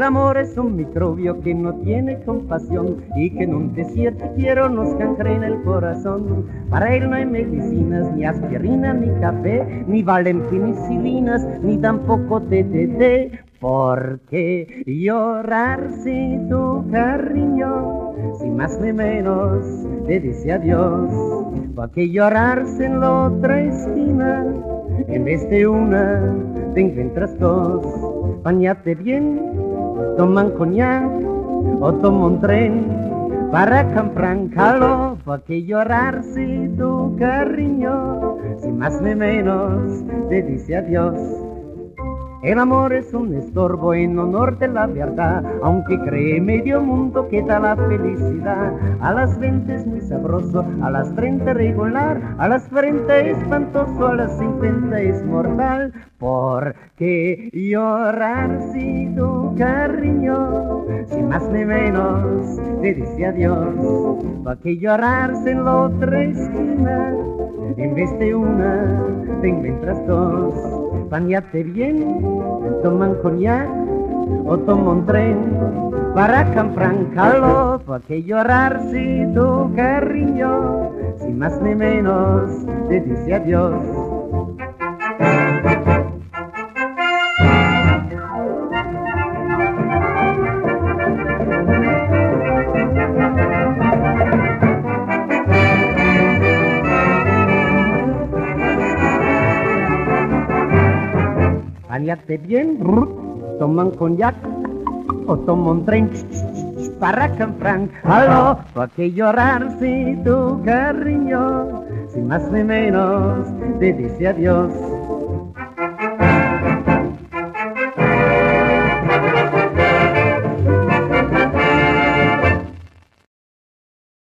amor es un microbio que no tiene compasión y que en un desierto quiero nos cancrena el corazón. Para él no hay medicinas, ni aspirina, ni café, ni valen penicilinas, ni tampoco TTT. ¿Por qué llorar si tu cariño, si más ni menos te dice adiós? ¿Por qué llorarse en la otra esquina? En vez de una, te encuentras dos. Bañate bien, toman coñac o toma un tren para Canfrancalo. ¿Por qué llorar si tu cariño, si más ni menos te dice adiós? El amor es un estorbo en honor de la verdad, aunque cree medio mundo que da la felicidad. A las 20 es muy sabroso, a las 30 regular, a las 40 espantoso, a las 50 es mortal. ¿Por qué llorar si tu cariño, si más ni menos te dice adiós? ¿Por qué llorarse en la otra esquina? En vez de una, te encuentras dos. Bañate bien, toman coñac o toma un tren para Canfrancalo. ¿Por qué llorar si tu cariño, si más ni menos te dice adiós? Bañate bien, toman coñac o toma un tren para Canfrancalo. ¿Por qué llorar si tu cariño, si más ni menos te dice adiós?